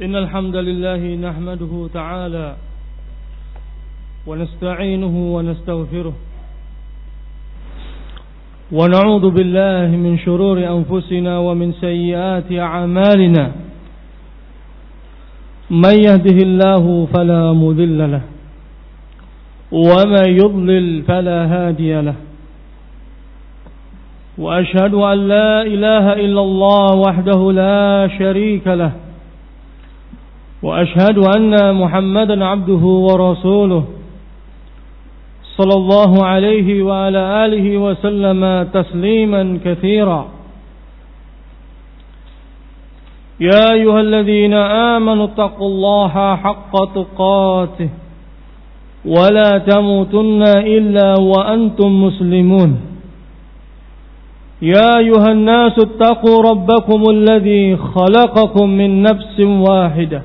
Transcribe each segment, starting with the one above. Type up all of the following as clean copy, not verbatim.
إن الحمد لله نحمده تعالى ونستعينه ونستغفره ونعوذ بالله من شرور أنفسنا ومن سيئات أعمالنا من يهده الله فلا مضل له ومن يضلل فلا هادي له وأشهد أن لا إله إلا الله وحده لا شريك له وأشهد أن محمدا عبده ورسوله صلى الله عليه وعلى آله وسلم تسليما كثيرا يا أيها الذين آمنوا اتقوا الله حق تقاته ولا تموتن إلا وأنتم مسلمون يا أيها الناس اتقوا ربكم الذي خلقكم من نفس واحدة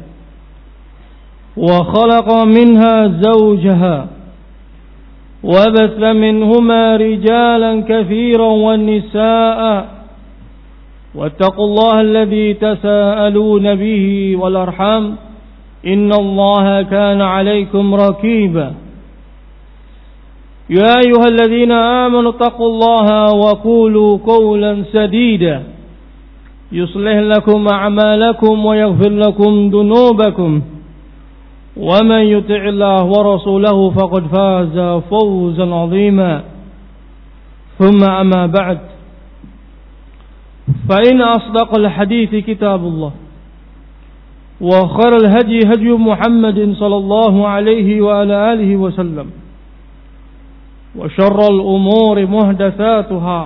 وخلق منها زوجها وبث منهما رجالا كثيرا والنساء واتقوا الله الذي تساءلون به والأرحام إن الله كان عليكم رقيبا يا أيها الذين آمنوا اتقوا الله وقولوا قولا سديدا يصلح لكم أعمالكم ويغفر لكم ذنوبكم ومن يطع الله ورسوله فقد فاز فوزا عظيما ثم أما بعد فإن أصدق الحديث كتاب الله وخير الهدي هدي محمد صلى الله عليه وعلى آله وسلم وشر الأمور محدثاتها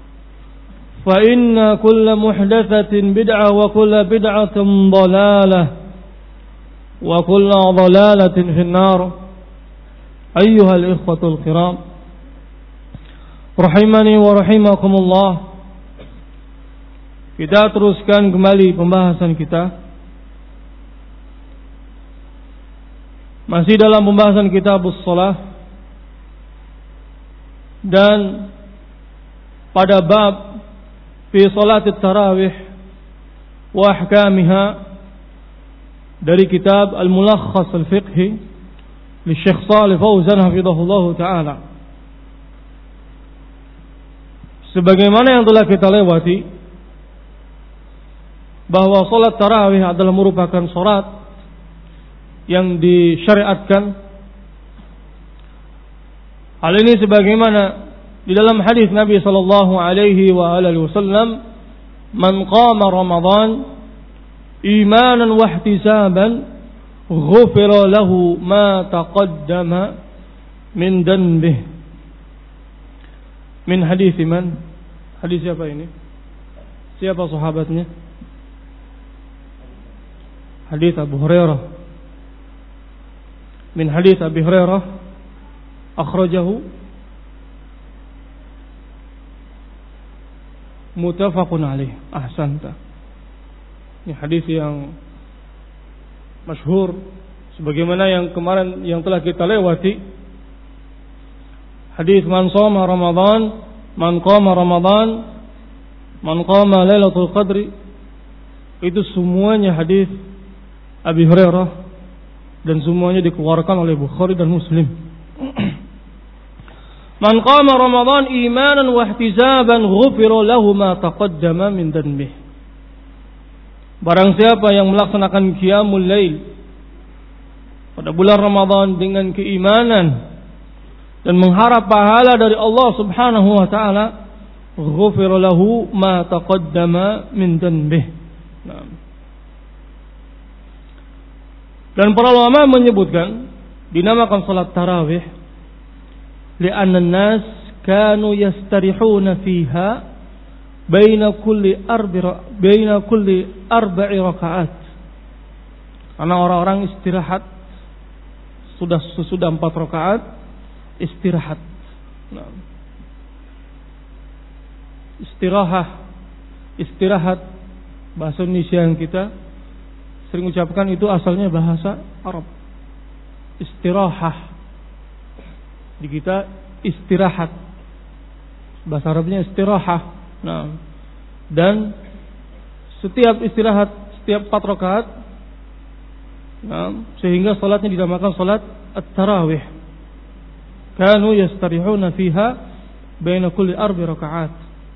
فإن كل محدثة بدعة وكل بدعة ضلالة وكل ضلالة في النار أيها الإخوة الكرام rahimani wa rahimakumullah. Kita teruskan kembali pembahasan kita masih dalam pembahasan kitabus shalah dan pada bab fi salatit tarawih wa ahkamiha dari kitab Al-Mulakhas Al-Fiqhi li Syekh Shalih Fauzan hafizahullah taala. Sebagaimana yang telah kita lewati bahwa salat tarawih adalah merupakan salat yang disyariatkan. Hal ini sebagaimana di dalam hadis Nabi sallallahu alaihi wa alihi wasallam, "Man qama Ramadan imanan wa ihtisaban ghufira lahu ma taqaddama min dhanbihi." Min hadis man? Hadis siapa ini? Siapa sahabatnya? Hadis Abu Hurairah. Min hadis Abi Hurairah akhrajahu muttafaqun alaih. Ahsanta. Ini hadis yang masyhur sebagaimana yang kemarin yang telah kita lewati. Hadis man shoma Ramadan, man qama Ramadan, man qama Lailatul Qadri, itu semuanya hadis Abi Hurairah dan semuanya dikeluarkan oleh Bukhari dan Muslim. Man qama Ramadan imanan wa ihtisaban ghufira lahu ma taqaddama min dhanbihi. Barang siapa yang melaksanakan qiyamul lail pada bulan Ramadan dengan keimanan dan mengharap pahala dari Allah Subhanahu wa taala, ghufira lahu ma taqaddama min dhanbihi. Dan para ulama menyebutkan dinamakan salat tarawih li'anna an-nas kanu yastarihuna fiha baina kulli arba'i rakaat. Karena orang-orang istirahat sesudah 4 rakaat istirahat. Istirahat bahasa Indonesia yang kita sering ucapkan itu asalnya bahasa Arab. Istirahah. Di kita istirahat. Bahasa Arabnya istirahah. Dan setiap istirahat, setiap 4 rakaat sehingga salatnya dinamakan salat at-tarawih. Kanu yastarihuna fiha baina kulli 4 rakaat.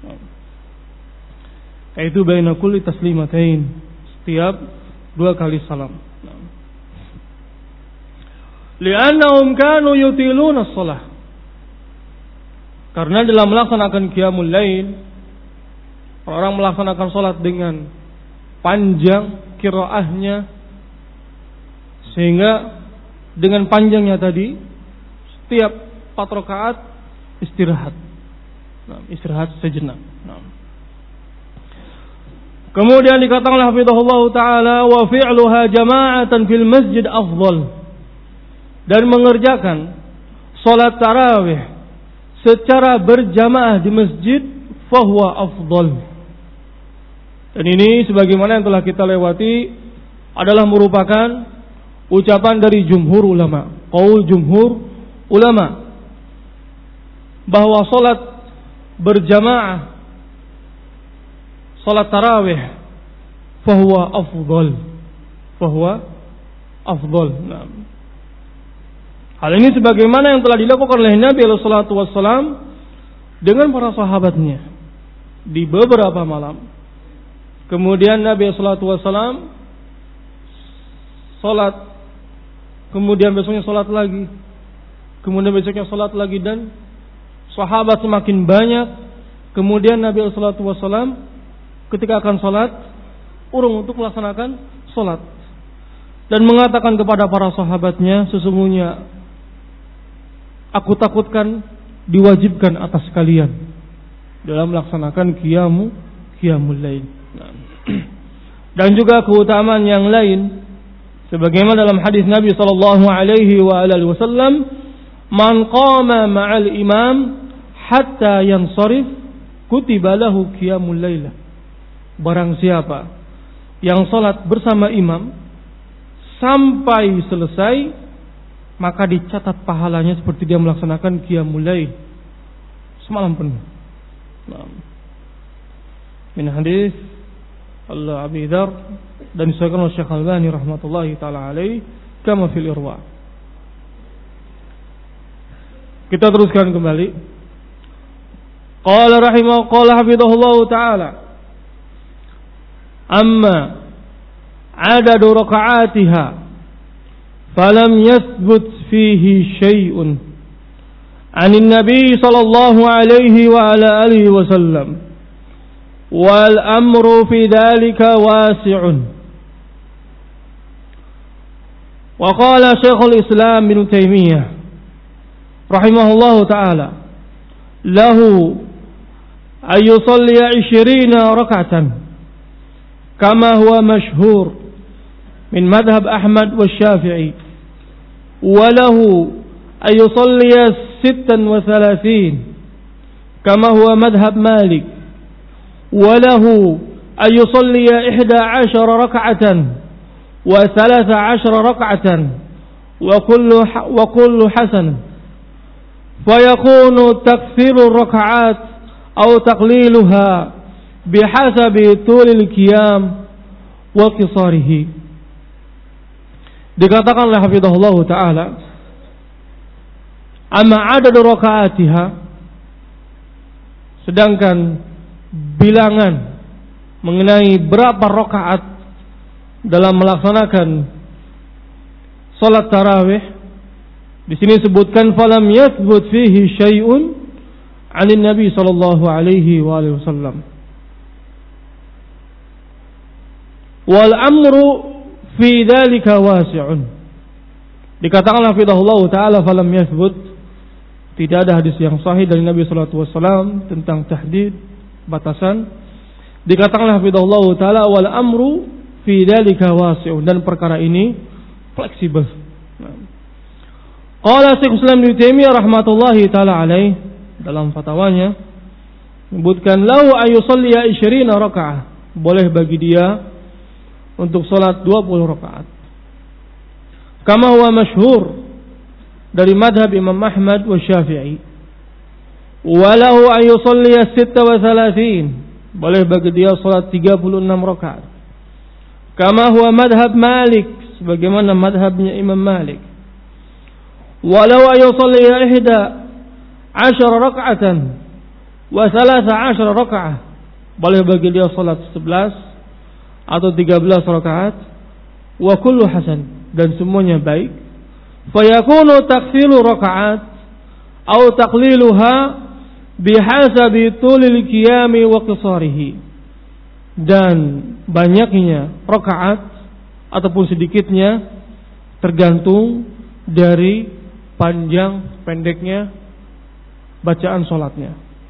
Yaitu baina kulli taslimatain, setiap 2 kali salam. Li'annahum kanu yutiluna as-shalah. Karena dalam melaksanakan qiyamul lail, orang melaksanakan salat dengan panjang qiraahnya, sehingga dengan panjangnya tadi setiap 4 rakaat istirahat. Istirahat sejenak. Kemudian dikatakan hafizahullah taala wa fi'luha jama'atan fil masjid afdal. Dan mengerjakan salat tarawih secara berjamaah di masjid fahuwa afdal. Dan ini sebagaimana yang telah kita lewati adalah merupakan ucapan dari jumhur ulama, qaul jumhur ulama, bahwa salat berjamaah, salat tarawih fahuwa afdal. Hal ini sebagaimana yang telah dilakukan oleh Nabi sallallahu alaihi wasallam dengan para sahabatnya di beberapa malam. Kemudian Nabi sallallahu alaihi wasallam salat, kemudian besoknya salat lagi, kemudian besoknya salat lagi, dan sahabat semakin banyak. Kemudian Nabi sallallahu alaihi wasallam ketika akan salat urung untuk melaksanakan salat dan mengatakan kepada para sahabatnya, sesungguhnya aku takutkan diwajibkan atas kalian dalam melaksanakan qiyamul lail. Dan juga keutamaan yang lain sebagaimana dalam hadis Nabi sallallahu alaihi wasallam, man qama ma'al imam hatta yansarif kutiba lahu qiyamul lail. Barang siapa yang salat bersama imam sampai selesai, maka dicatat pahalanya seperti dia melaksanakan qiyamul lail semalam penuh. Min hadis Abi Dzar dan disahihkan oleh Syekh Al-Albani rahmatullahi taala alaihi kama fil Irwa. Kita teruskan kembali. Qala hafizahullahu taala, amma adadu rakaatiha falam yathbut fihi syai'un 'anil nabi sallallahu alaihi wa ala alihi wasallam wal amru fi dhalika wasi'un. Wa qala Syekhul Islam Ibnu Taimiyah rahimahullahu ta'ala, lahu ay yusalli 20 rak'atan kama huwa mashhur min madhhab Ahmad wa Syafi'i, وله أن يصلي 36 كما هو مذهب مالك، وله أن يصلي 11 ركعة و13 ركعة وكل حسن، فيكون تكثير الركعات أو تقليلها بحسب طول القيام وقصاره. Dikatakan oleh hafizahullah ta'ala, amma adadu rakaatiha, sedangkan bilangan mengenai berapa rakaat dalam melaksanakan salat tarawih, di sini sebutkan falam yathbut fihi syai'un 'anil nabi sallallahu alaihi wasallam. Wal amru fi dzalika wasi'un. Dikatakan hafizahullah taala falam yathbut, tidak ada hadis yang sahih dari Nabi sallallahu alaihi wasallam tentang tahdid, batasan. Dikatakan hafizahullah taala wal amru fi dzalika wasi'un, dan perkara ini fleksibel. Qala Syekh Islam Ibnu Taimiyah rahmatullahi taala alaih dalam fatwanya menyebutkan lahu ayusalli 20 rakaat, boleh bagi dia untuk salat 20 rakaat. Kama huwa masyhur dari madhab Imam Ahmad wa Syafi'i. Walahu an yusalli 36, boleh bagi dia salat 36 rakaat. Kama huwa madhab Malik, sebagaimana madhabnya Imam Malik. Walau ayusalli 11 raka'atan wa 13 raka'ah, boleh bagi dia salat 11 atau 13 rakaat, wa kullu hasan, dan semuanya baik. Fayakunu taksilu raka'at atau taqliluha bihasabi tulil qiyami wa qisarihi, dan banyaknya rakaat ataupun sedikitnya tergantung dari panjang pendeknya bacaan salatnya.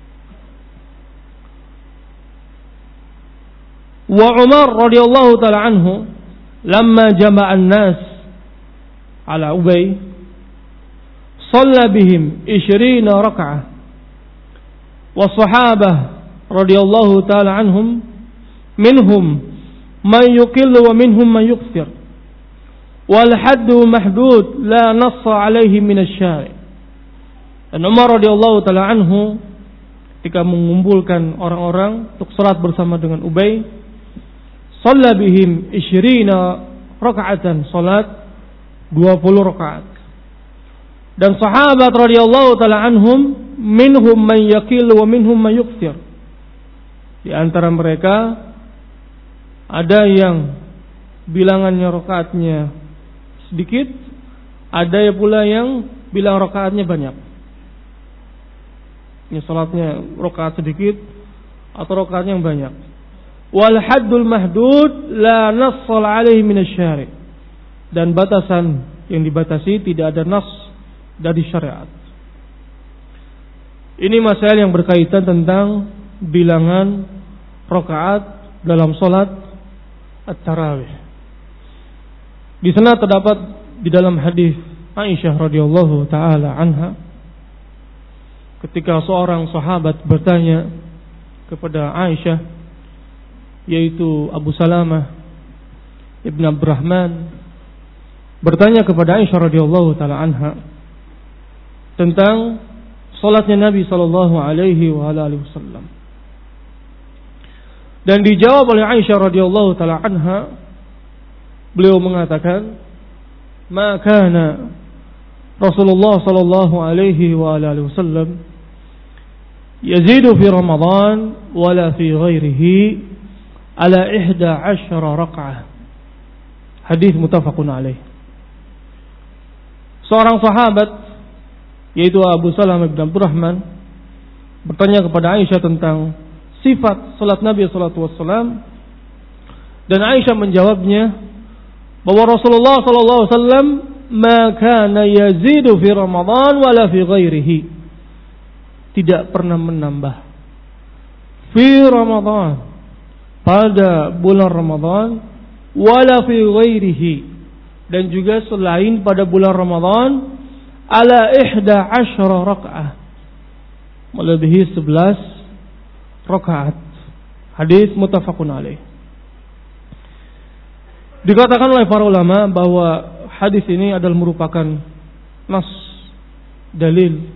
Wa Umar radhiyallahu taala anhu lamma jama'a an-nas ala Ubay shalla bihim 20 raka'ah, wa sahabah radhiyallahu taala anhum minhum man yuqillu wa minhum man yuqsir, wal haddu mahdud la nassa alaihi min asy-syari'. Dan Umar radhiyallahu taala anhu ketika mengumpulkan orang-orang untuk salat bersama dengan Ubay, shalla bihim 20 raka'atan, salat 20 rakaat. Dan sahabat radhiyallahu taala anhum minhum man yaqil wa minhum man yuqsir. Di antara mereka ada yang bilangannya rakaatnya sedikit, ada pula yang bilang rakaatnya banyak. Ini salatnya rakaat sedikit atau rakaatnya yang banyak. Wal haddul mahdud la nassal alaihi min asy-syari', dan batasan yang dibatasi tidak ada nas dari syariat. Ini masalah yang berkaitan tentang bilangan rakaat dalam salat at-tarawih. Di sana terdapat di dalam hadis Aisyah radhiyallahu taala anha, ketika seorang sahabat bertanya kepada Aisyah, yaitu Abu Salamah Ibn Abdurrahman, bertanya kepada Aisyah radhiyallahu taala anha tentang salatnya Nabi sallallahu alaihi wasallam. Dan dijawab oleh Aisyah radhiyallahu taala anha, beliau mengatakan, "Ma kana Rasulullah sallallahu alaihi wasallam yazidu fi Ramadan wala fi ghairihi ala 11 raka'ah." Hadis muttafaqun alaih. Seorang sahabat yaitu Abu Salamah bin Abdurrahman bertanya kepada Aisyah tentang sifat salat Nabi sallallahu alaihi wasallam, dan Aisyah menjawabnya bahwa Rasulullah sallallahu alaihi wasallam ma kana yazidu fi Ramadan wala fi ghairihi, tidak pernah menambah fi Ramadan, pada bulan Ramadan, wala fi ghairihi, dan juga selain pada bulan Ramadan, ala 11 raka'ah, melebihi 11 rakaat. Hadis muttafaqun alaih. Dikatakan oleh para ulama bahwa hadis ini adalah merupakan nas, dalil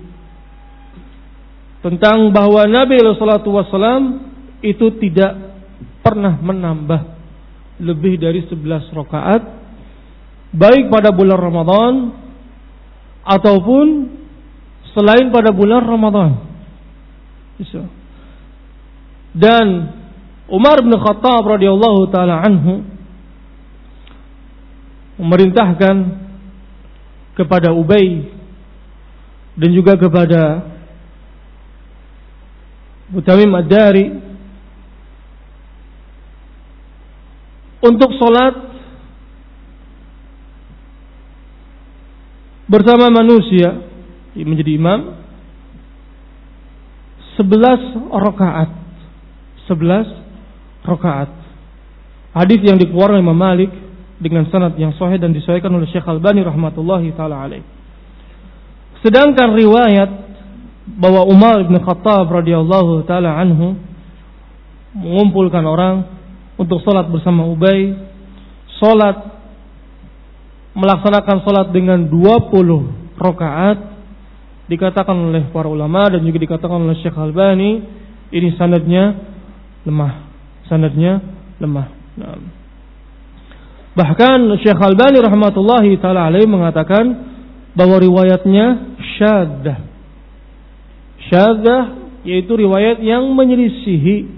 tentang bahwa Nabi sallallahu alaihi wasallam itu tidak pernah menambah lebih dari 11 rakaat, baik pada bulan Ramadan ataupun selain pada bulan Ramadan. Dan Umar bin Khattab radhiyallahu taala anhu memerintahkan kepada Ubay dan juga kepada Tamim ad-Dari untuk salat bersama manusia, menjadi imam 11 rakaat. 11 rakaat. Hadis yang dikeluarkan Imam Malik dengan sanad yang sahih dan disahihkan oleh Syekh Albani rahmatullahi taala alaih. Sedangkan riwayat bahwa Umar bin Khattab radhiyallahu taala anhu mengumpulkan orang untuk salat bersama Ubay, melaksanakan salat dengan 20 rakaat, dikatakan oleh para ulama dan juga dikatakan oleh Syekh Albani, ini sanadnya lemah. Nah. Bahkan Syekh Albani rahmatullahi taala alaihi mengatakan bahwa riwayatnya syadzah. Syadzah yaitu riwayat yang menyelisihi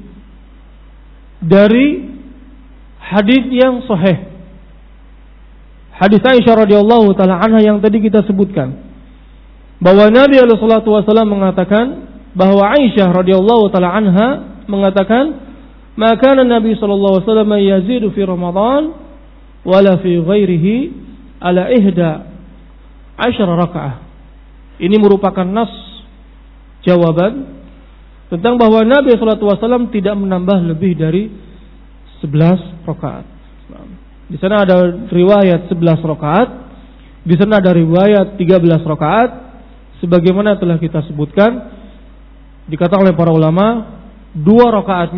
dari hadis yang sahih. Hadis Aisyah radhiyallahu taala anha yang tadi kita sebutkan, bahwa Nabi sallallahu alaihi wasallam mengatakan, bahwa Aisyah radhiyallahu taala anha mengatakan, "Maka Nabi sallallahu alaihi wasallam yazidu fi Ramadan wala fi ghairihi ala 11 rakaah." Ini merupakan nas jawaban tentang bahwa Nabi sallallahu alaihi wasallam tidak menambah lebih dari 11 rakaat. Di sana ada riwayat 11 rakaat, di sana ada riwayat 13 rakaat, sebagaimana telah kita sebutkan. Dikatakan oleh para ulama, 2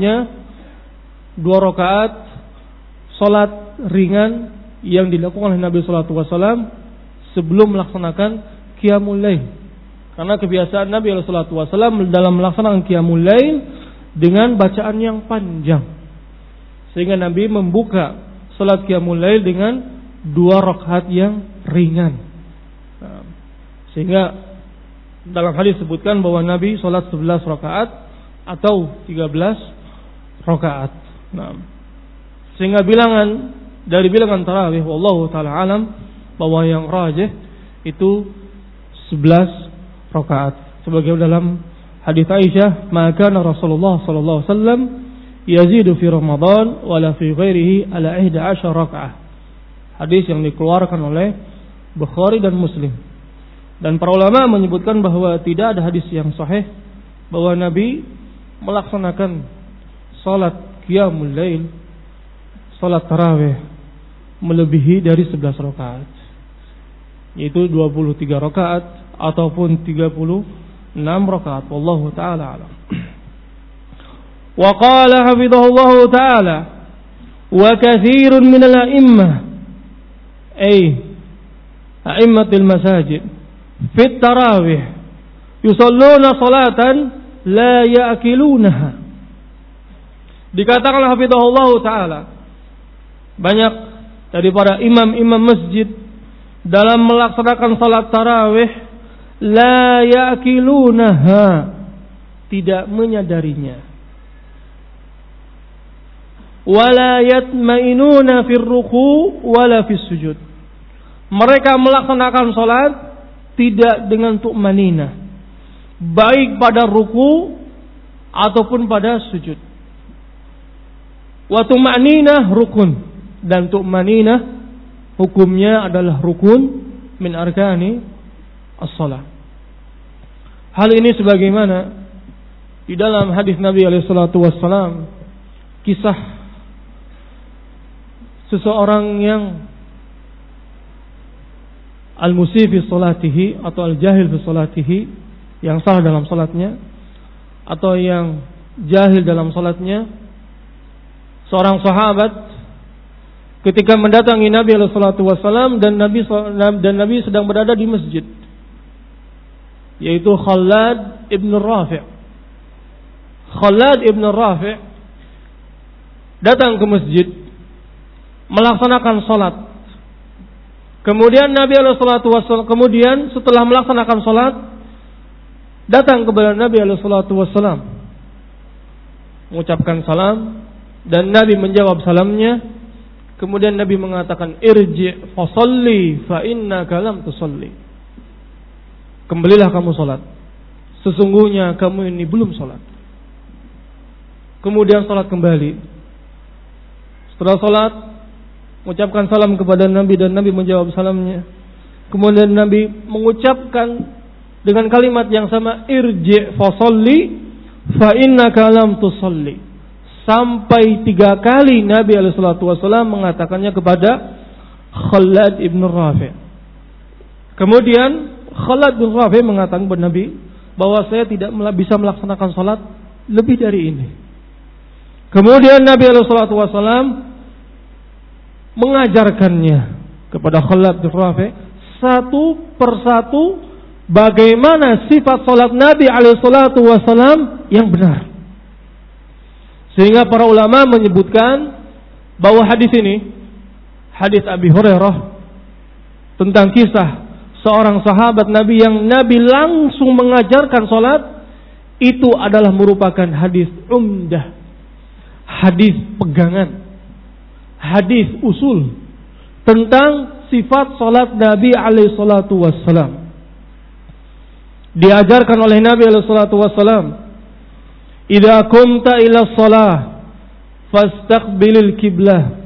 rakaat salat ringan yang dilakukan oleh Nabi sallallahu alaihi wasallam sebelum melaksanakan qiyamul lail. Karena kebiasaan Nabi sallallahu alaihi wasallam dalam melaksanakan qiyamul lail dengan bacaan yang panjang. Sehingga Nabi membuka salat qiyamul lail dengan 2 rakaat yang ringan. Sehingga dalam hadis disebutkan bahwa Nabi salat 11 rakaat atau 13 rakaat. Sehingga dari bilangan tarawih wallahu taala alam bahwa yang rajih itu 11 rakaat. Sebagaimana dalam hadis Aisyah, "Maka Rasulullah sallallahu alaihi wasallam yazidu fi Ramadan wala fi ghairihi ala 11 rakaah." Hadis yang dikeluarkan oleh Bukhari dan Muslim. Dan para ulama menyebutkan bahwa tidak ada hadis yang sahih bahwa Nabi melaksanakan salat qiyamul lail, salat tarawih melebihi dari 11 rakaat, yaitu 23 rakaat ataupun 36 rakaat. Wallahu taala alam. Wa qala hafizahullahu taala, wa katsirun min al-a'immah ay a'immatul masajid fit tarawih yusalluna salatan la ya'kilunaha. Dikatakan hafizahullahu taala, banyak dari para imam-imam masjid dalam melaksanakan salat tarawih la ya'kilunaha, tidak menyadarinya, wala yatmainuna fir ruku' wala fis sujud. Mereka melaksanakan salat tidak dengan tu'maninah, baik pada ruku ataupun pada sujud. Wa tu'maninah rukun, dan tu'maninah hukumnya adalah rukun min arkani as-shalah. Hal ini sebagaimana di dalam hadis Nabi alaihi salatu wassalam, kisah seseorang yang al-musii fi salatihi atau al-jahil fi salatihi, yang salah dalam salatnya atau yang jahil dalam salatnya. Seorang sahabat ketika mendatangi Nabi alaihi salatu wasallam dan Nabi sedang berada di masjid, yaitu Khalad ibn Rafi'. Khalad ibn Rafi' datang ke masjid melaksanakan salat. Kemudian Nabi alaihi salatu wasallam setelah melaksanakan salat datang kepada Nabi alaihi salatu wasallam mengucapkan salam, dan Nabi menjawab salamnya. Kemudian Nabi mengatakan, "Irji' fa shalli fa innaka lam tusalli." Kembalilah kamu salat, sesungguhnya kamu ini belum salat. Kemudian salat kembali. Setelah salat mengucapkan salam kepada Nabi dan Nabi menjawab salamnya. Kemudian Nabi mengucapkan dengan kalimat yang sama, "Irji' fa shalli fa innaka lam tusalli." Sampai 3 kali Nabi alaihi salatu wasallam mengatakannya kepada Khalad ibn Rafi'. Kemudian Khalad bin Rafi' mengatakan kepada Nabi bahwa saya tidak bisa melaksanakan salat lebih dari ini. Kemudian Nabi alaihi salatu wasallam mengajarkannya kepada Khalad bin Rafi' satu persatu bagaimana sifat salat Nabi alaihi salatu wasallam yang benar. Sehingga para ulama menyebutkan bahwa hadis ini hadis Abi Hurairah tentang kisah seorang sahabat Nabi yang Nabi langsung mengajarkan salat, itu adalah merupakan hadis umdah, hadis pegangan, hadis usul tentang sifat salat Nabi alaihi salatu wassalam. Diajarkan oleh Nabi alaihi salatu wassalam, "Idza qumta ila shalah fastaqbilil qiblah."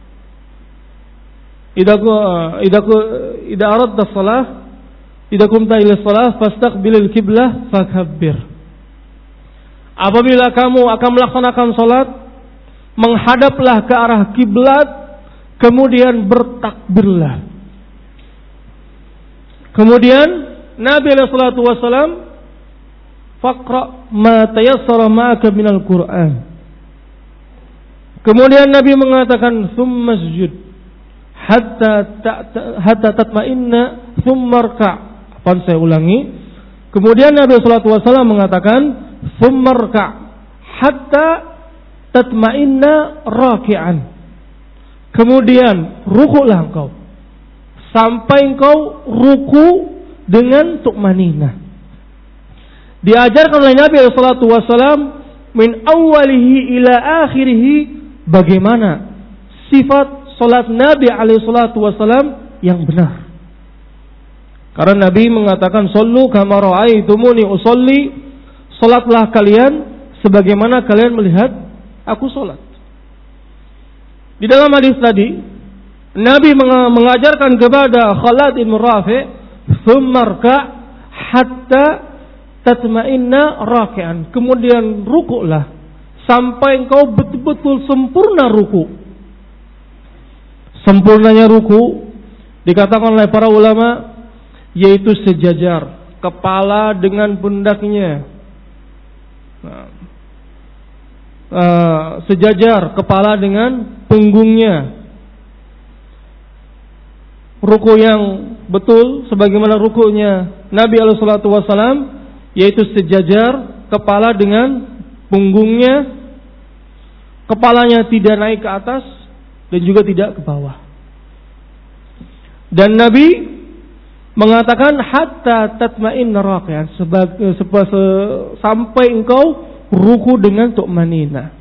Idza aradta shalah, idza qumta ila shalah fastaqbilil qiblah fakabbir. Apabila kamu akan melaksanakan salat, menghadaplah ke arah kiblat, kemudian bertakbirlah. Kemudian Nabi alaihi salatu wasallam, faqra ma tayassara ma'aka minal Qur'an. Kemudian Nabi mengatakan, "Tsumma sujud hatta tatma'inna tsumma rka'." Apa saya ulangi? Kemudian Nabi sallallahu alaihi wasallam mengatakan, "Tsumma rka' hatta tatma'inna raki'an." Kemudian rukuklah engkau sampai engkau ruku dengan tumaninah. Diajarkan oleh Nabi sallallahu alaihi wasallam min awwalihi ila akhirih bagaimana sifat salat Nabi alaihi salatu wasallam yang benar. Karena Nabi mengatakan, "Shallu kama ra'aitumuni usolli." Salatlah kalian sebagaimana kalian melihat aku salat. Di dalam hadis tadi, Nabi mengajarkan kepada Khalad bin Rafi', "Tsumma rka' hatta tatma'inna raki'an." Kemudian rukuklah sampai engkau betul-betul sempurna ruku. Sempurnanya ruku dikatakan oleh para ulama yaitu sejajar kepala dengan pundaknya. Sejajar kepala dengan punggungnya. Ruku yang betul sebagaimana rukunya Nabi alaihi salatu wasallam yaitu sejajar kepala dengan punggungnya. Kepalanya tidak naik ke atas dan juga tidak ke bawah. Dan Nabi mengatakan hatta tatma'inna raki'an, sampai engkau ruku dengan tu'maninah.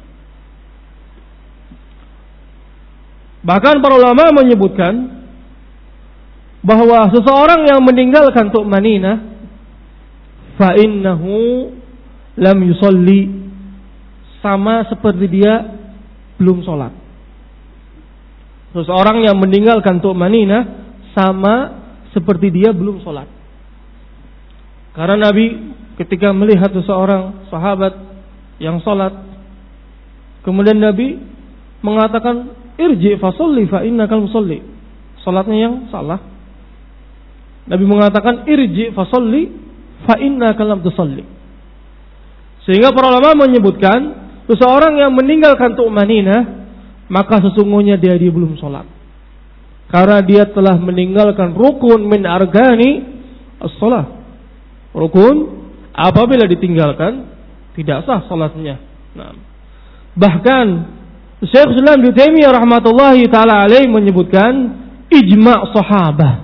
Bahkan para ulama menyebutkan bahwa seseorang yang meninggalkan tu'maninah fa innahu lam yusolli, sama seperti dia belum sholat. Seseorang yang meninggalkan tu'maninah sama seperti dia belum sholat. Karena Nabi ketika melihat seseorang sahabat yang sholat, kemudian Nabi mengatakan, "Irji fasolli fa innakal musolli." Sholatnya yang salah. Nabi mengatakan, "Irji fasolli fa innakal lam tusolli." Sehingga para ulama menyebutkan seseorang yang meninggalkan tu'maninah maka sesungguhnya dia belum sholat. Karena dia telah meninggalkan rukun min argani as-shalah. Rukun apabila ditinggalkan tidak sah salatnya. Nah, bahkan Syekh Islam Ibnu Taimiyah rahmatullahi taala alaihi menyebutkan ijma' sahabah.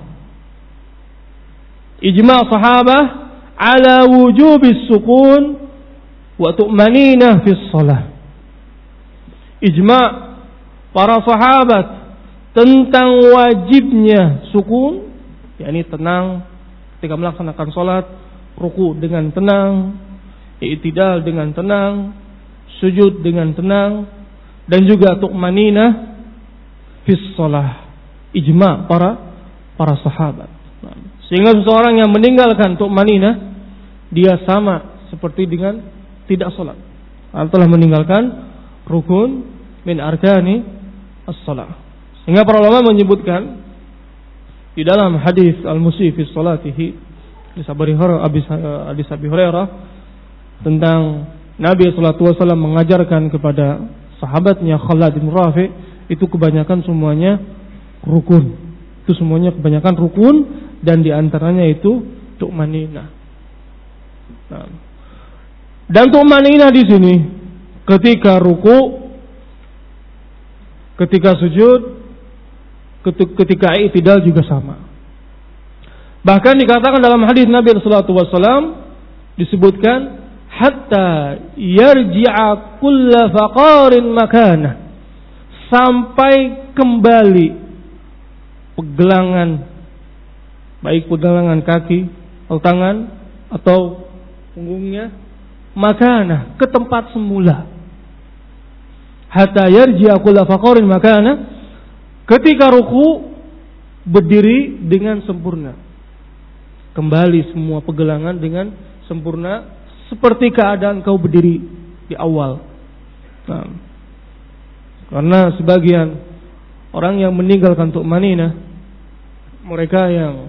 Ijma' sahabah ala wujubis sukun wa tu'maninah fis shalah. Ijma' para sahabat tentang wajibnya sukun, yakni tenang ketika melaksanakan salat, ruku dengan tenang, i'tidal dengan tenang, sujud dengan tenang, dan juga tu'maninah fis shalah. Ijma' para sahabat. Sehingga seseorang yang meninggalkan tu'maninah dia sama seperti dengan tidak salat. Telah meninggalkan rukun min arkani as-shalah. Sehingga para ulama menyebutkan di dalam hadis al-musyi fi salatihi hadis Abi Hurairah tentang Nabi sallallahu alaihi wasallam mengajarkan kepada sahabatnya Khalad bin Rafi' itu kebanyakan semuanya rukun. Itu semuanya kebanyakan rukun dan di antaranya itu tu'maninah. Nah, dan tu'maninah di sini ketika ruku, ketika sujud, ketika i'tidal juga sama. Bahkan dikatakan dalam hadis Nabi sallallahu alaihi wasallam disebutkan hatta yarji'a kullu faqarin makana, sampai kembali pegelangan, baik pegelangan kaki atau tangan atau punggungnya, makana, ke tempat semula. Hatta yarji'a kullu faqarin makana, ketika ruku berdiri dengan sempurna, kembali semua pegelangan dengan sempurna seperti keadaan kau berdiri di awal. Nah, karena sebagian orang yang meninggalkan tu'maninah, mereka yang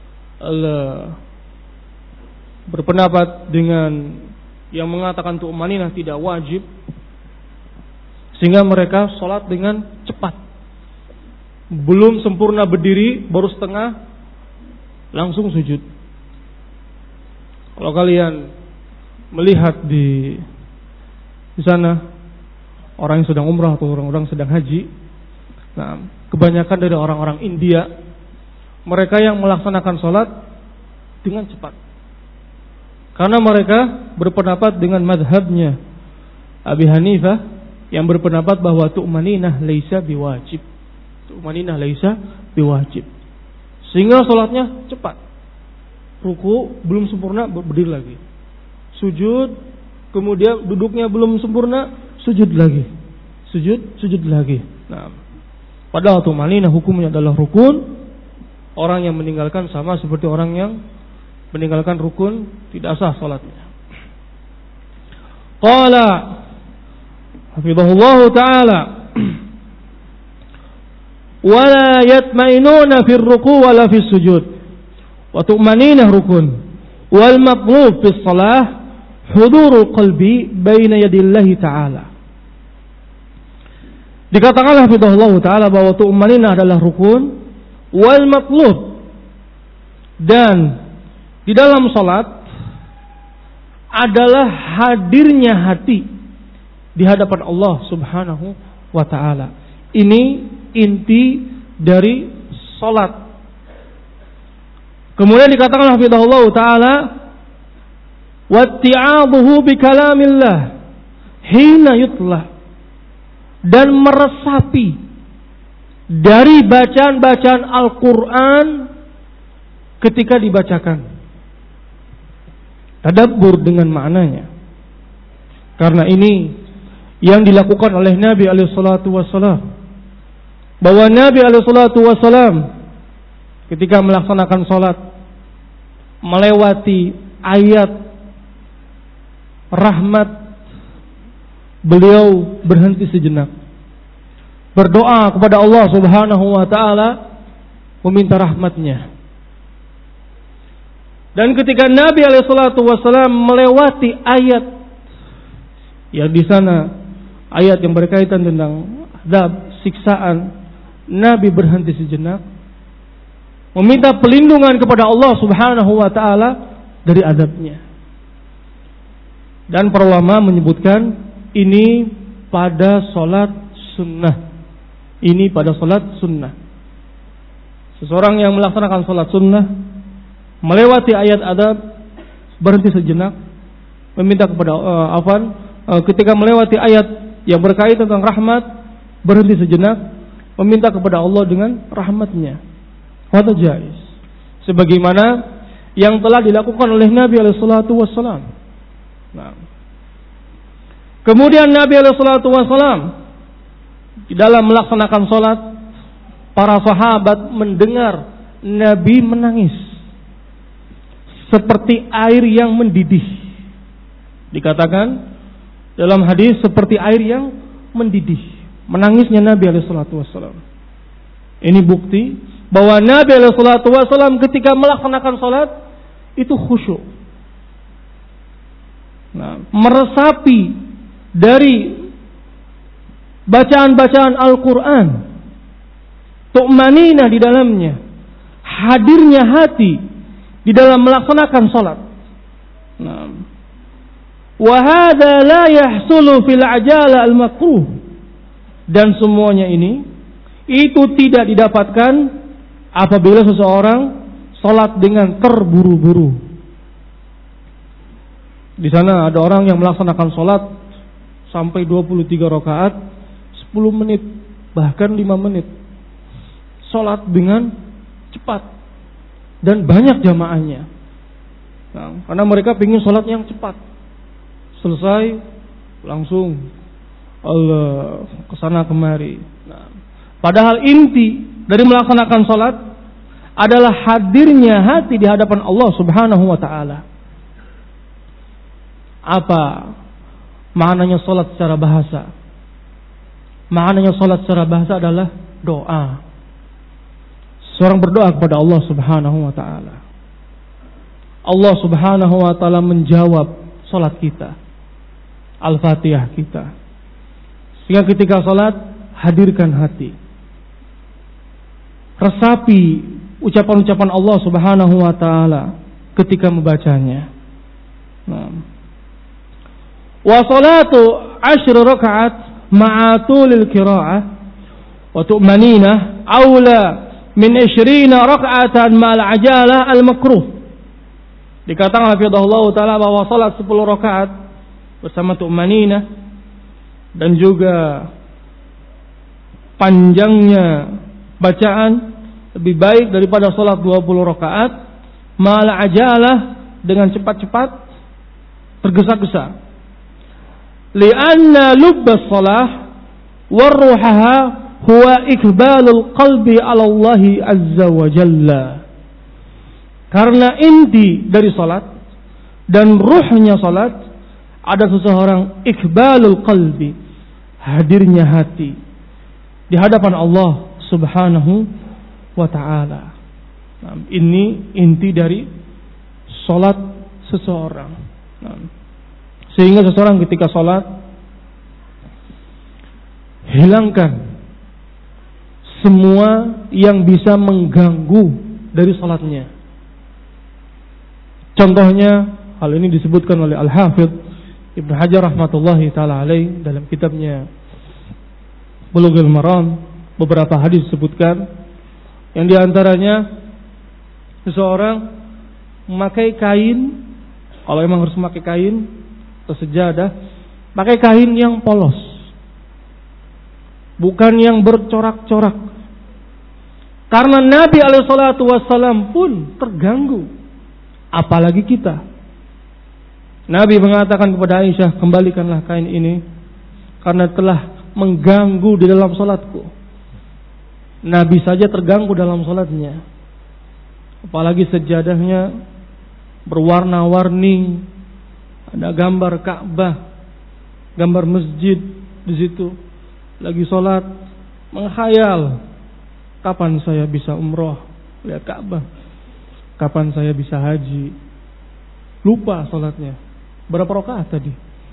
berpendapat dengan yang mengatakan tu'maninah tidak wajib, sehingga mereka sholat dengan cepat, belum sempurna berdiri, baru setengah langsung sujud. Kalau kalian melihat di sana orang yang sedang umrah atau orang-orang sedang haji, nah, kebanyakan dari orang-orang India, mereka yang melaksanakan sholat dengan cepat, karena mereka berpendapat dengan mazhabnya Abi Hanifah yang berpendapat bahwa tu'maninah laisa biwajib. Tu'maninah laisa biwajib. Sehingga sholatnya cepat. Ruku belum sempurna, berdiri lagi. Sujud, kemudian duduknya belum sempurna, sujud lagi. Sujud lagi. Nah, padahal tu'maninah hukumnya adalah rukun. Orang yang meninggalkan sama seperti orang yang meninggalkan rukun, tidak sah sholatnya. Qala hafizahullah ta'ala wala yatmainuna fir ruku' wala fis sujud wa tu'maninah rukun wal matlub fis salah hudurul qalbi baina yadillahi ta'ala. Dikatakan hafizahullah ta'ala bahwa tu'maninah adalah rukun wal matlub, dan di dalam salat adalah hadirnya hati di hadapan Allah Subhanahu wa ta'ala. Ini inti dari salat. Kemudian dikatakan hafizahullah ta'ala watti'aduhu bi kalamillah hina yutla, dan meresapi dari bacaan-bacaan Al-Quran ketika dibacakan, tadabbur dengan maknanya. Karena ini yang dilakukan oleh Nabi alaihi salatu wasallam, bahwa Nabi alaihi salatu wasallam ketika melaksanakan salat melewati ayat rahmat, beliau berhenti sejenak, berdoa kepada Allah Subhanahu wa ta'ala, meminta rahmatnya. Dan ketika Nabi alaihi salatu wasallam melewati ayat yang di sana ayat yang berkaitan tentang azab, siksaan, Nabi berhenti sejenak, meminta pelindungan kepada Allah Subhanahu wa ta'ala dari azabnya. Dan para ulama menyebutkan ini pada salat sunnah. Ini pada salat sunnah. Seseorang yang melaksanakan salat sunnah melewati ayat adab, berhenti sejenak, meminta kepada ketika melewati ayat yang berkaitan tentang rahmat, berhenti sejenak, meminta kepada Allah dengan rahmatnya. Hadza jaiz, sebagaimana yang telah dilakukan oleh Nabi alaihi salatu wasallam. Nah, kemudian Nabi alaihi salatu wasallam di dalam melaksanakan salat, para sahabat mendengar Nabi menangis seperti air yang mendidih. Dikatakan dalam hadis seperti air yang mendidih, menangisnya Nabi alaihi salatu wasallam. Ini bukti bahwa Nabi alaihi salatu wasallam ketika melaksanakan salat itu khusyuk. Nah, meresapi dari bacaan-bacaan Al-Quran, tu'maninah di dalamnya, hadirnya hati di dalam melaksanakan salat. Nah, wa hadza la yahsulu fil ajala al makruh, dan semuanya ini Itu tidak didapatkan apabila seseorang sholat dengan terburu-buru. Di sana ada orang yang melaksanakan sholat sampai 23 rakaat 10 menit, bahkan 5 menit. Sholat dengan cepat dan banyak jamaahnya. Nah, karena mereka ingin sholat yang cepat. Selesai langsung Allah kesana kemari. Nah, padahal inti dari melaksanakan sholat adalah hadirnya hati di hadapan Allah Subhanahu wa ta'ala. Apa maknanya sholat secara bahasa? Maknanya sholat secara bahasa adalah doa. Seorang berdoa kepada Allah Subhanahu wa ta'ala. Allah Subhanahu wa ta'ala menjawab sholat kita, Al-Fatihah kita. Sehingga ketika sholat, hadirkan hati. Resapi ucapan-ucapan Allah Subhanahu wa ta'ala ketika membacanya. Wa salatu 10 rakaat ma'atulil qira'ah wa tu'manina awla min 20 raka'atan ma'al ajalah al-makruh. Dikatakan hafizahullah ta'ala bahwa salat 10 rakaat bersama tu'manina dan juga panjangnya bacaan lebih baik daripada salat 20 rakaat ma'al ajalah, dengan cepat-cepat, tergesa-gesa. Lianna lubbas salah warruhaha huwa ikbalul qalbi ala Allah azza wa jalla. Karena inti dari salat dan ruhnya salat ada seseorang ikbalul qalbi, hadirnya hati di hadapan Allah Subhanahu wa ta'ala. Ini inti dari salat seseorang. Sehingga seseorang ketika salat hilangkan semua yang bisa mengganggu dari salatnya. Contohnya, hal ini disebutkan oleh Al-Hafidh Ibnu Hajar rahmatullahi ta'ala alaih dalam kitabnya Bulughul Maram. Beberapa hadis disebutkan, yang diantaranya seseorang memakai kain, kalau memang harus memakai kain atau sejadah, pakai kain yang polos, bukan yang bercorak-corak. Karena Nabi SAW pun terganggu, apalagi kita. Nabi mengatakan kepada Aisyah, kembalikanlah kain ini karena telah mengganggu di dalam salatku. Nabi saja terganggu dalam salatnya, apalagi sejadahnya berwarna-warni, ada gambar Ka'bah, gambar masjid di situ. Lagi salat menghayal, kapan saya bisa umroh lihat Ka'bah, kapan saya bisa haji. Lupa salatnya. Berapa rakaat tadi?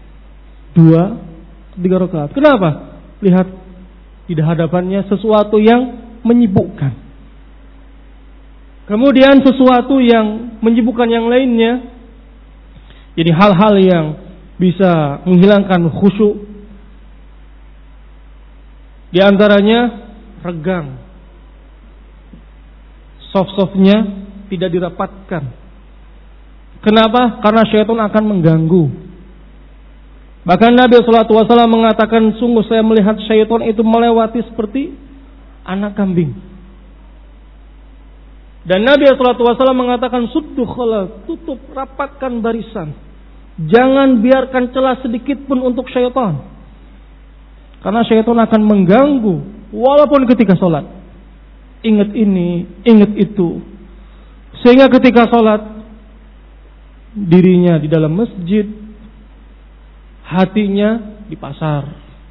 2, 3 rakaat. Kenapa? Lihat di hadapannya sesuatu yang menyibukkan. Kemudian sesuatu yang menyibukkan yang lainnya. Jadi hal-hal yang bisa menghilangkan khusyuk. Di antaranya regang. Soft-softnya tidak dirapatkan. Kenapa? Karena syaitan akan mengganggu. Bahkan Nabi SAW mengatakan, sungguh saya melihat syaitan itu melewati seperti anak kambing. Dan Nabi SAW mengatakan, suddu khala, tutup, rapatkan barisan. Jangan biarkan celah sedikit pun untuk syaitan. Karena syaitan akan mengganggu walaupun ketika sholat. Ingat ini, ingat itu. Sehingga ketika sholat, dirinya di dalam masjid, hatinya di pasar,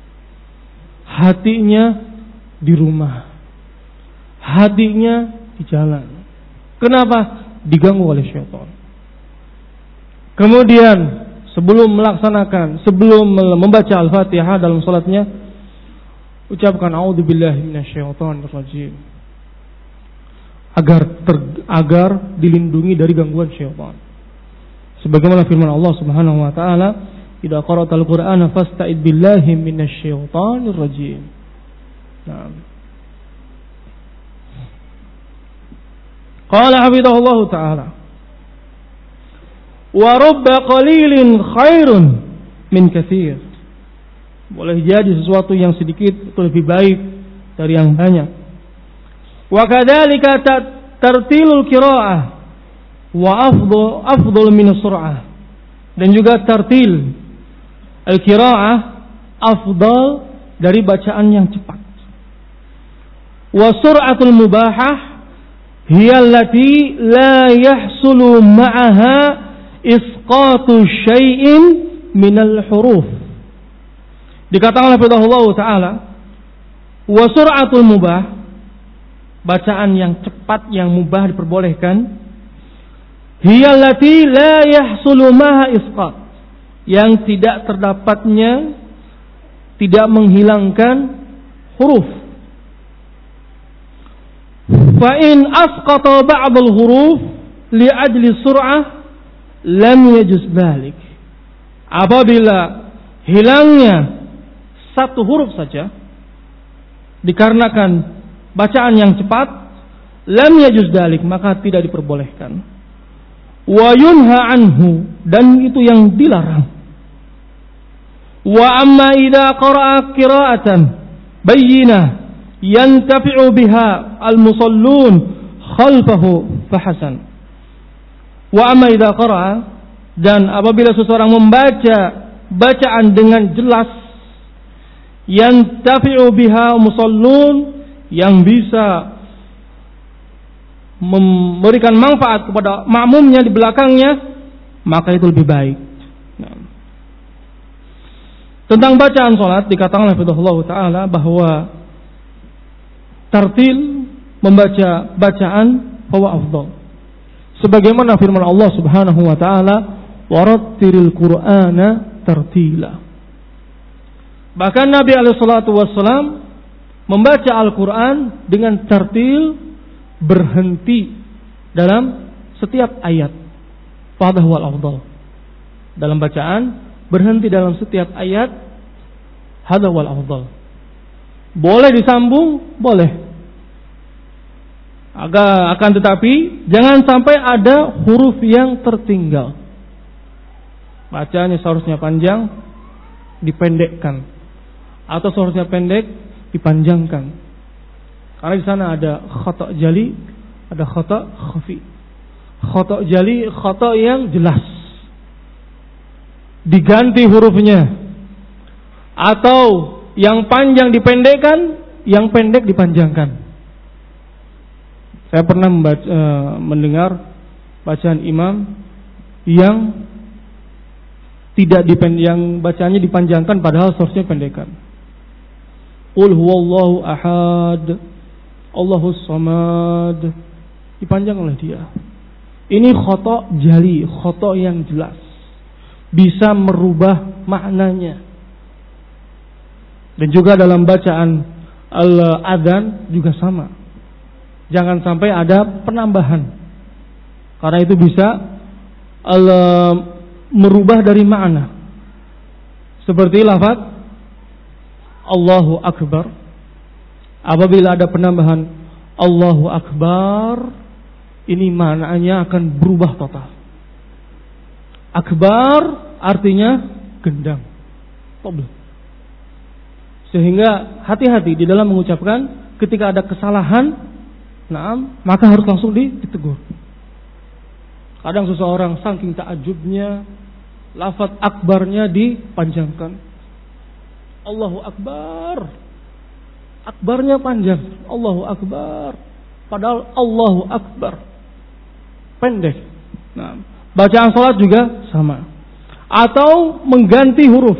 hatinya di rumah, hatinya di jalan. Kenapa? Diganggu oleh syaitan. Kemudian sebelum membaca Al-Fatihah dalam salatnya, ucapkan a'udzubillahi minasyaitonirrajim, agar dilindungi dari gangguan syaitan. Sebagaimana firman Allah Subhanahu wa taala, "Idza qara'tal Qur'ana fasta'id billahi minasyaitonir rajim." Nah, Qala hafidhahullah ta'ala. Wa rubba qalilin khairun min katsir. Boleh jadi sesuatu yang sedikit itu lebih baik dari yang banyak. Wa kadzalika tartilul qiraah wa afdal min sur'ah. Dan juga tartil al-qiraah afdal dari bacaan yang cepat. Wa sur'atul mubahah hiya allati la yahsulu ma'aha isqatu syai'in minal huruf. Dikatakan oleh Allah Ta'ala, wa sur'atul mubah, bacaan yang cepat yang mubah diperbolehkan, hiya allati la yahsulu ma'aha isqat, yang tidak terdapatnya, tidak menghilangkan huruf. Fa in asqata ba'd al-huruf li ajli sur'ah lam yajuz dzalik. Apabila hilangnya satu huruf saja dikarenakan bacaan yang cepat, lam yajuz dzalik, maka tidak diperbolehkan. Wa yunha anhu, dan itu yang dilarang. Wa amma idza qara'a qira'atan bayyinah yantafi'u biha al-musallun khalfahu fahasan. Wa amma idza qara'a, dan apabila seseorang membaca bacaan dengan jelas, yantafi'u biha musallun, yang bisa memberikan manfaat kepada makmumnya di belakangnya, maka itu lebih baik. Nah. Tentang bacaan salat dikatakan oleh Allah Ta'ala bahwa tartil, membaca bacaan, huwa afdal. Sebagaimana firman Allah Subhanahu wa Ta'ala, warattilil Qur'ana tartila. Bahkan Nabi alaihi salatu wassalam membaca Al-Qur'an dengan tartil, berhenti dalam setiap ayat. Fadha wal afdal. Dalam bacaan berhenti dalam setiap ayat, hadha wal afdal. Boleh disambung, boleh. Akan tetapi jangan sampai ada huruf yang tertinggal. Bacanya seharusnya panjang, dipendekkan, atau seharusnya pendek, dipanjangkan. Karena di sana ada khata' jali, ada khata' khafi. Khata' jali, khata' yang jelas, diganti hurufnya, atau yang panjang dipendekkan, yang pendek dipanjangkan. Saya pernah mendengar bacaan imam yang tidak yang bacaannya dipanjangkan padahal seharusnya pendekkan. Qul huwallahu ahad, Allahus samad, dipanjang oleh dia. Ini khata' jali, khata' yang jelas, bisa merubah maknanya. Dan juga dalam bacaan al-adhan juga sama. Jangan sampai ada penambahan, karena itu bisa merubah dari makna. Seperti lafaz Allahu Akbar, apabila ada penambahan Allahu Akbar, ini maknanya akan berubah total. Akbar artinya gendang, tobel. Sehingga hati-hati di dalam mengucapkan. Ketika ada kesalahan, maka harus langsung ditegur. Kadang seseorang saking ta'ajubnya, lafaz akbarnya dipanjangkan. Allahu Akbar, akbarnya panjang, Allahu Akbar, padahal Allahu Akbar pendek. Nah, bacaan salat juga sama. Atau mengganti huruf.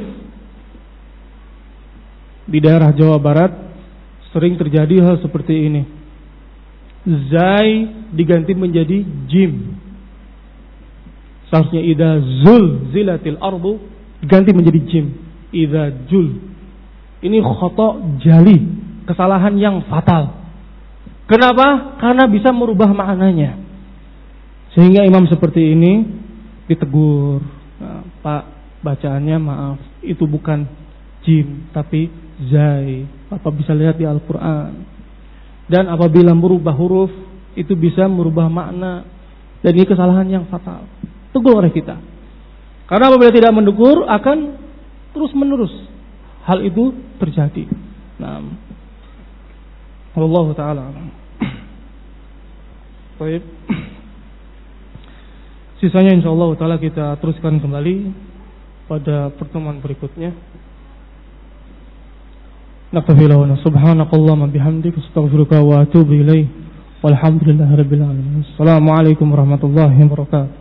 Di daerah Jawa Barat sering terjadi hal seperti ini. Zai diganti menjadi jim. Seharusnya idza zulzilatil ardu diganti menjadi jim. Idza jul. Ini khata' jali, kesalahan yang fatal. Kenapa? Karena bisa merubah maknanya. Sehingga imam seperti ini ditegur. Nah, Pak, bacaannya maaf, itu bukan jim tapi zai. Bapak bisa lihat di Al-Quran. Dan apabila merubah huruf, itu bisa merubah makna, dan ini kesalahan yang fatal. Tegur oleh kita. Karena apabila tidak mendegur akan terus menerus hal itu terjadi. Nah, Allah Taala. Baik. Sisanya insyaallah Taala kita teruskan kembali pada pertemuan berikutnya. Nakfirullah subhanakallahumma bihamdika astaghfiruka wa atubu ilaik. Walhamdulillahirabbil alamin. Assalamualaikum warahmatullahi wabarakatuh.